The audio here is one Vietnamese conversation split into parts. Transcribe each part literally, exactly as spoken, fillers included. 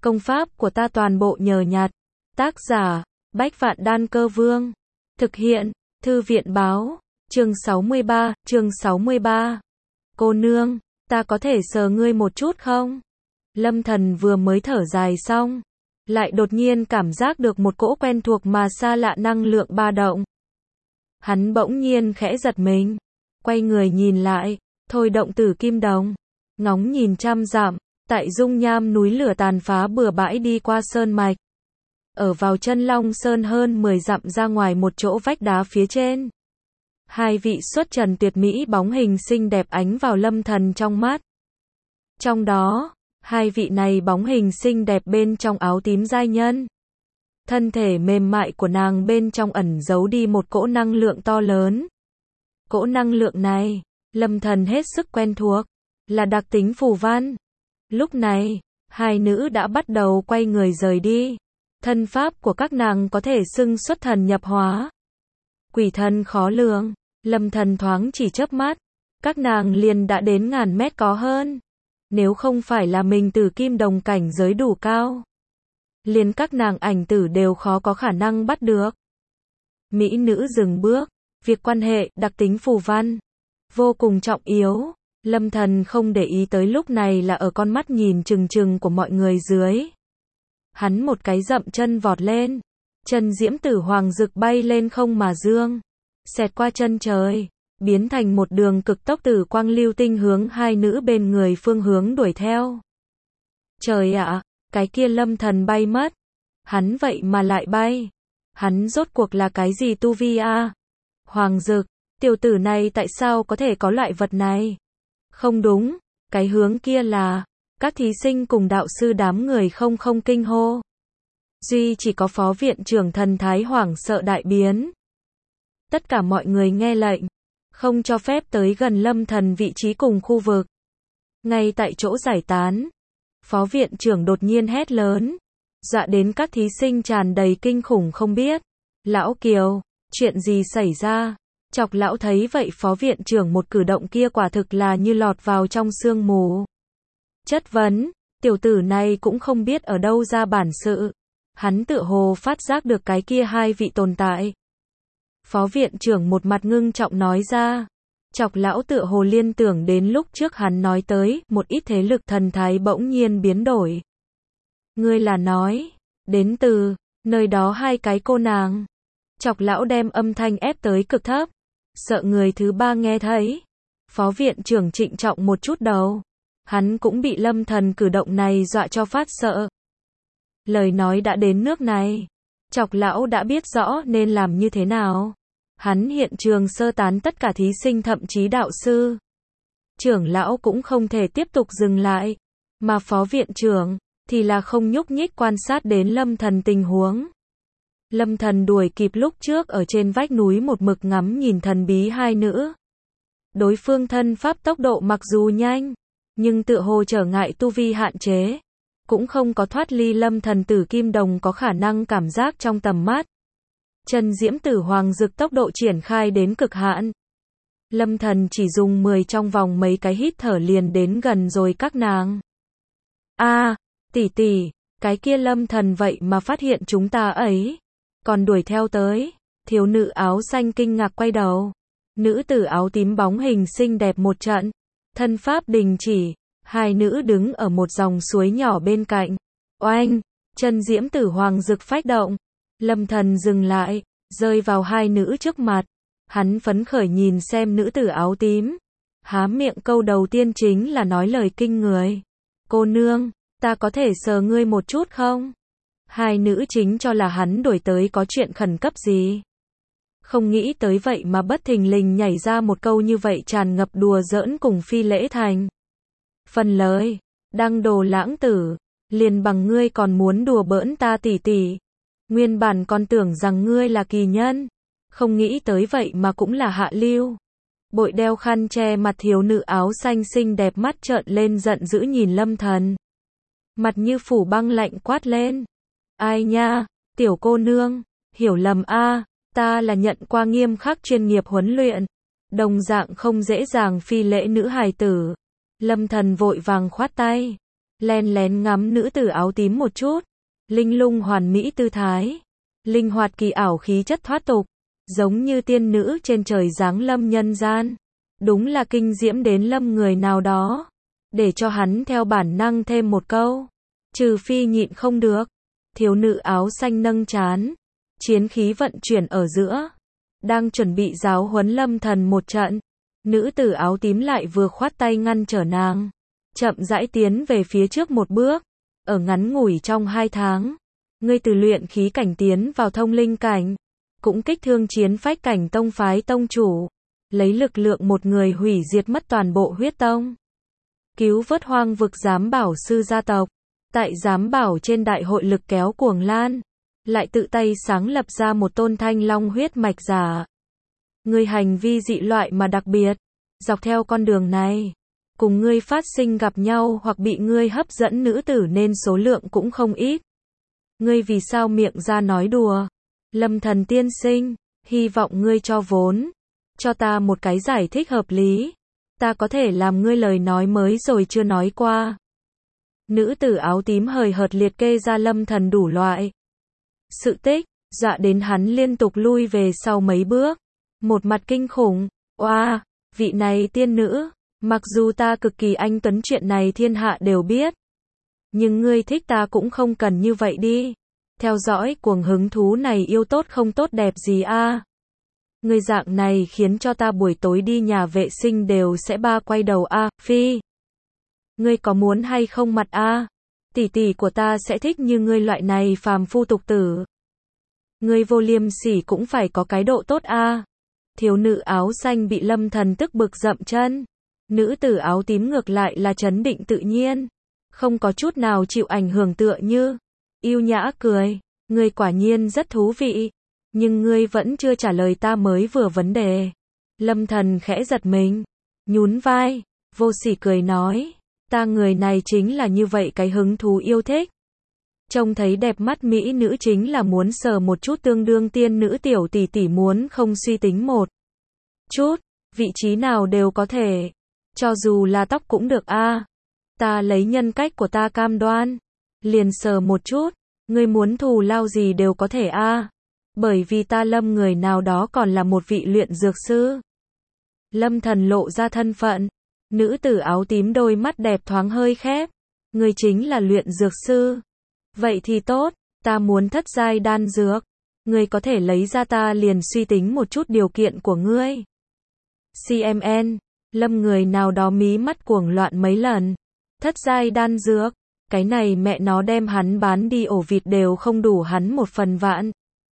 Công pháp của ta toàn bộ nhờ nhặt. Tác giả, Bách Vạn Đan Cơ Vương. Thực hiện, Thư viện Báo. Chương sáu mươi ba, chương sáu mươi ba. Cô nương, ta có thể sờ ngươi một chút không? Lâm Thần vừa mới thở dài xong, lại đột nhiên cảm giác được một cỗ quen thuộc mà xa lạ năng lượng ba động. Hắn bỗng nhiên khẽ giật mình, quay người nhìn lại, thôi động Tử Kim Đồng, ngóng nhìn trăm dặm, tại dung nham núi lửa tàn phá bừa bãi đi qua sơn mạch. Ở vào chân Long Sơn hơn mười dặm ra ngoài một chỗ vách đá phía trên. Hai vị xuất trần tuyệt mỹ bóng hình xinh đẹp ánh vào Lâm Thần trong mắt. Trong đó, hai vị này bóng hình xinh đẹp bên trong áo tím giai nhân. Thân thể mềm mại của nàng bên trong ẩn giấu đi một cỗ năng lượng to lớn. Cỗ năng lượng này, Lâm Thần hết sức quen thuộc, là đặc tính phù văn. Lúc này, hai nữ đã bắt đầu quay người rời đi. Thân pháp của các nàng có thể xưng xuất thần nhập hóa. Quỷ thần khó lường, Lâm Thần thoáng chỉ chớp mắt, các nàng liền đã đến ngàn mét có hơn. Nếu không phải là mình Tử Kim Đồng cảnh giới đủ cao, liền các nàng ảnh tử đều khó có khả năng bắt được. Mỹ nữ dừng bước, việc quan hệ, đặc tính phù văn, vô cùng trọng yếu. Lâm Thần không để ý tới lúc này là ở con mắt nhìn chừng chừng của mọi người dưới. Hắn một cái dậm chân vọt lên, chân diễm tử hoàng rực bay lên không mà dương, xẹt qua chân trời, biến thành một đường cực tốc tử quang lưu tinh hướng hai nữ bên người phương hướng đuổi theo. Trời ạ, cái kia Lâm Thần bay mất, hắn vậy mà lại bay, hắn rốt cuộc là cái gì tu vi a? Hoàng Dực, tiểu tử này tại sao có thể có loại vật này? Không đúng, cái hướng kia là, các thí sinh cùng đạo sư đám người không không kinh hô. Duy chỉ có phó viện trưởng thần thái hoảng sợ đại biến. Tất cả mọi người nghe lệnh, không cho phép tới gần Lâm Thần vị trí cùng khu vực. Ngay tại chỗ giải tán, phó viện trưởng đột nhiên hét lớn, dọa đến các thí sinh tràn đầy kinh khủng không biết. Lão Kiều, chuyện gì xảy ra? Chọc lão thấy vậy phó viện trưởng một cử động kia quả thực là như lọt vào trong sương mù. Chất vấn, tiểu tử này cũng không biết ở đâu ra bản sự. Hắn tựa hồ phát giác được cái kia hai vị tồn tại. Phó viện trưởng một mặt ngưng trọng nói ra. Chọc lão tựa hồ liên tưởng đến lúc trước hắn nói tới, một ít thế lực thần thái bỗng nhiên biến đổi. Ngươi là nói, đến từ, nơi đó hai cái cô nàng. Chọc lão đem âm thanh ép tới cực thấp, sợ người thứ ba nghe thấy. Phó viện trưởng trịnh trọng một chút đầu. Hắn cũng bị Lâm Thần cử động này dọa cho phát sợ. Lời nói đã đến nước này, chọc lão đã biết rõ nên làm như thế nào. Hắn hiện trường sơ tán tất cả thí sinh thậm chí đạo sư. Trưởng lão cũng không thể tiếp tục dừng lại, mà phó viện trưởng thì là không nhúc nhích quan sát đến Lâm Thần tình huống. Lâm Thần đuổi kịp lúc trước ở trên vách núi một mực ngắm nhìn thần bí hai nữ. Đối phương thân pháp tốc độ mặc dù nhanh, nhưng tựa hồ trở ngại tu vi hạn chế, cũng không có thoát ly Lâm Thần Tử Kim Đồng có khả năng cảm giác trong tầm mắt. Chân diễm tử hoàng dực tốc độ triển khai đến cực hạn. Lâm Thần chỉ dùng mười trong vòng mấy cái hít thở liền đến gần rồi các nàng. A, tỷ tỷ, cái kia Lâm Thần vậy mà phát hiện chúng ta ấy, còn đuổi theo tới. Thiếu nữ áo xanh kinh ngạc quay đầu. Nữ tử áo tím bóng hình xinh đẹp một trận, thân pháp đình chỉ, hai nữ đứng ở một dòng suối nhỏ bên cạnh. Oanh, chân diễm tử hoàng rực phách động. Lâm Thần dừng lại, rơi vào hai nữ trước mặt. Hắn phấn khởi nhìn xem nữ tử áo tím. Há miệng câu đầu tiên chính là nói lời kinh người. Cô nương, ta có thể sờ ngươi một chút không? Hai nữ chính cho là hắn đuổi tới có chuyện khẩn cấp gì. Không nghĩ tới vậy mà bất thình lình nhảy ra một câu như vậy tràn ngập đùa giỡn cùng phi lễ thành. Phần lời, đăng đồ lãng tử, liền bằng ngươi còn muốn đùa bỡn ta tỷ tỷ. Nguyên bản còn tưởng rằng ngươi là kỳ nhân, không nghĩ tới vậy mà cũng là hạ lưu. Bội đeo khăn che mặt thiếu nữ áo xanh xinh đẹp mắt trợn lên giận dữ nhìn Lâm Thần. Mặt như phủ băng lạnh quát lên. Ai nha, tiểu cô nương, hiểu lầm a, ta là nhận qua nghiêm khắc chuyên nghiệp huấn luyện, đồng dạng không dễ dàng phi lễ nữ hài tử. Lâm Thần vội vàng khoát tay. len lén ngắm nữ tử áo tím một chút. Linh lung hoàn mỹ tư thái, linh hoạt kỳ ảo khí chất thoát tục, giống như tiên nữ trên trời giáng lâm nhân gian. Đúng là kinh diễm đến lâm người nào đó, để cho hắn theo bản năng thêm một câu. Trừ phi nhịn không được. Thiếu nữ áo xanh nâng trán, chiến khí vận chuyển ở giữa, đang chuẩn bị giáo huấn Lâm Thần một trận. Nữ tử áo tím lại vừa khoát tay ngăn trở nàng, chậm rãi tiến về phía trước một bước. Ở ngắn ngủi trong hai tháng, ngươi từ luyện khí cảnh tiến vào thông linh cảnh, cũng kích thương chiến phách cảnh tông phái tông chủ, lấy lực lượng một người hủy diệt mất toàn bộ huyết tông, cứu vớt hoang vực giám bảo sư gia tộc. Tại giám bảo trên đại hội lực kéo cuồng lan, lại tự tay sáng lập ra một tôn thanh long huyết mạch giả. Ngươi hành vi dị loại mà đặc biệt, dọc theo con đường này, cùng ngươi phát sinh gặp nhau hoặc bị ngươi hấp dẫn nữ tử nên số lượng cũng không ít. Ngươi vì sao miệng ra nói đùa? Lâm Thần tiên sinh, hy vọng ngươi cho vốn, cho ta một cái giải thích hợp lý. Ta có thể làm ngươi lời nói mới rồi chưa nói qua. Nữ tử áo tím hời hợt liệt kê ra Lâm Thần đủ loại sự tích, dọa đến hắn liên tục lui về sau mấy bước, một mặt kinh khủng. Oa, wow, vị này tiên nữ, mặc dù ta cực kỳ anh tuấn chuyện này thiên hạ đều biết, nhưng ngươi thích ta cũng không cần như vậy đi. Theo dõi cuồng hứng thú này yêu tốt không tốt đẹp gì a? À? Ngươi dạng này khiến cho ta buổi tối đi nhà vệ sinh đều sẽ ba quay đầu a, à, phi. Ngươi có muốn hay không mặt a? À? Tỷ tỷ của ta sẽ thích như ngươi loại này phàm phu tục tử. Ngươi vô liêm sỉ cũng phải có cái độ tốt a. À? Thiếu nữ áo xanh bị Lâm Thần tức bực dậm chân. Nữ tử áo tím ngược lại là trấn định tự nhiên, không có chút nào chịu ảnh hưởng, tựa như yêu nhã cười. Ngươi quả nhiên rất thú vị, nhưng ngươi vẫn chưa trả lời ta mới vừa vấn đề. Lâm Thần khẽ giật mình, nhún vai, vô sỉ cười nói, ta người này chính là như vậy cái hứng thú yêu thích. Trông thấy đẹp mắt mỹ nữ chính là muốn sờ một chút, tương đương tiên nữ tiểu tỷ tỷ muốn không suy tính một chút, vị trí nào đều có thể, cho dù là tóc cũng được a. À, ta lấy nhân cách của ta cam đoan, liền sờ một chút, ngươi muốn thù lao gì đều có thể a. À, bởi vì ta Lâm người nào đó còn là một vị luyện dược sư. Lâm Thần lộ ra thân phận. Nữ tử áo tím đôi mắt đẹp thoáng hơi khép. Ngươi chính là luyện dược sư. Vậy thì tốt, ta muốn thất giai đan dược. Ngươi có thể lấy ra, ta liền suy tính một chút điều kiện của ngươi. xê em en, Lâm người nào đó mí mắt cuồng loạn mấy lần. Thất giai đan dược, cái này mẹ nó đem hắn bán đi ổ vịt đều không đủ hắn một phần vạn.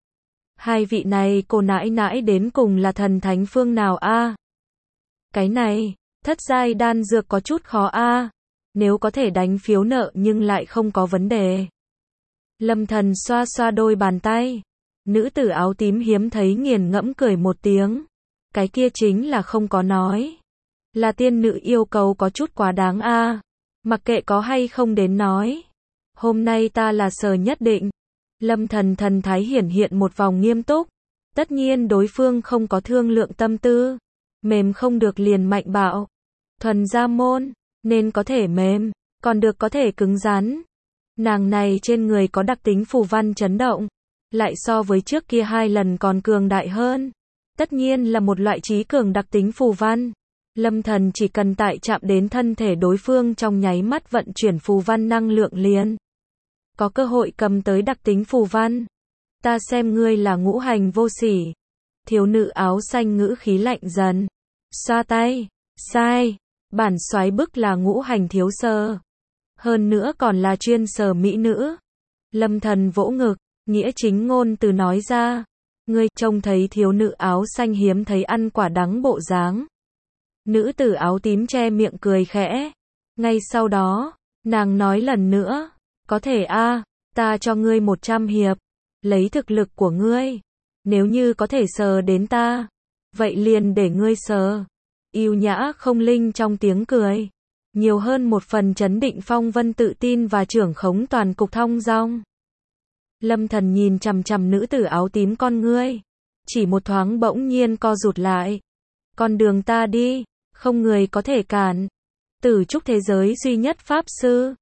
Hai vị này cô nãi nãi đến cùng là thần thánh phương nào a? À? Cái này, thất giai đan dược có chút khó a. À? Nếu có thể đánh phiếu nợ nhưng lại không có vấn đề. Lâm Thần xoa xoa đôi bàn tay. Nữ tử áo tím hiếm thấy nghiền ngẫm cười một tiếng. Cái kia chính là không có nói. Là tiên nữ yêu cầu có chút quá đáng a. À? Mặc kệ có hay không đến nói. Hôm nay ta là sở nhất định. Lâm Thần thần thái hiển hiện một vòng nghiêm túc. Tất nhiên đối phương không có thương lượng tâm tư. Mềm không được liền mạnh bạo. Thuần gia môn, nên có thể mềm, còn được có thể cứng rắn. Nàng này trên người có đặc tính phù văn chấn động. Lại so với trước kia hai lần còn cường đại hơn. Tất nhiên là một loại trí cường đặc tính phù văn. Lâm Thần chỉ cần tại chạm đến thân thể đối phương trong nháy mắt vận chuyển phù văn năng lượng liền. Có cơ hội cầm tới đặc tính phù văn. Ta xem ngươi là ngũ hành vô sỉ. Thiếu nữ áo xanh ngữ khí lạnh dần. Xoa tay. Sai. Bản soái bức là ngũ hành thiếu sơ. Hơn nữa còn là chuyên sờ mỹ nữ. Lâm Thần vỗ ngực, nghĩa chính ngôn từ nói ra. Ngươi trông thấy thiếu nữ áo xanh hiếm thấy ăn quả đắng bộ dáng. Nữ tử áo tím che miệng cười khẽ. Ngay sau đó, nàng nói lần nữa. Có thể a, à, ta cho ngươi một trăm hiệp. Lấy thực lực của ngươi. Nếu như có thể sờ đến ta. Vậy liền để ngươi sờ. Yêu nhã không linh trong tiếng cười. Nhiều hơn một phần chấn định phong vân tự tin và trưởng khống toàn cục thong dong. Lâm Thần nhìn chằm chằm nữ tử áo tím con ngươi. Chỉ một thoáng bỗng nhiên co rụt lại. Con đường ta đi, không người có thể cản. Tử trúc thế giới duy nhất pháp sư.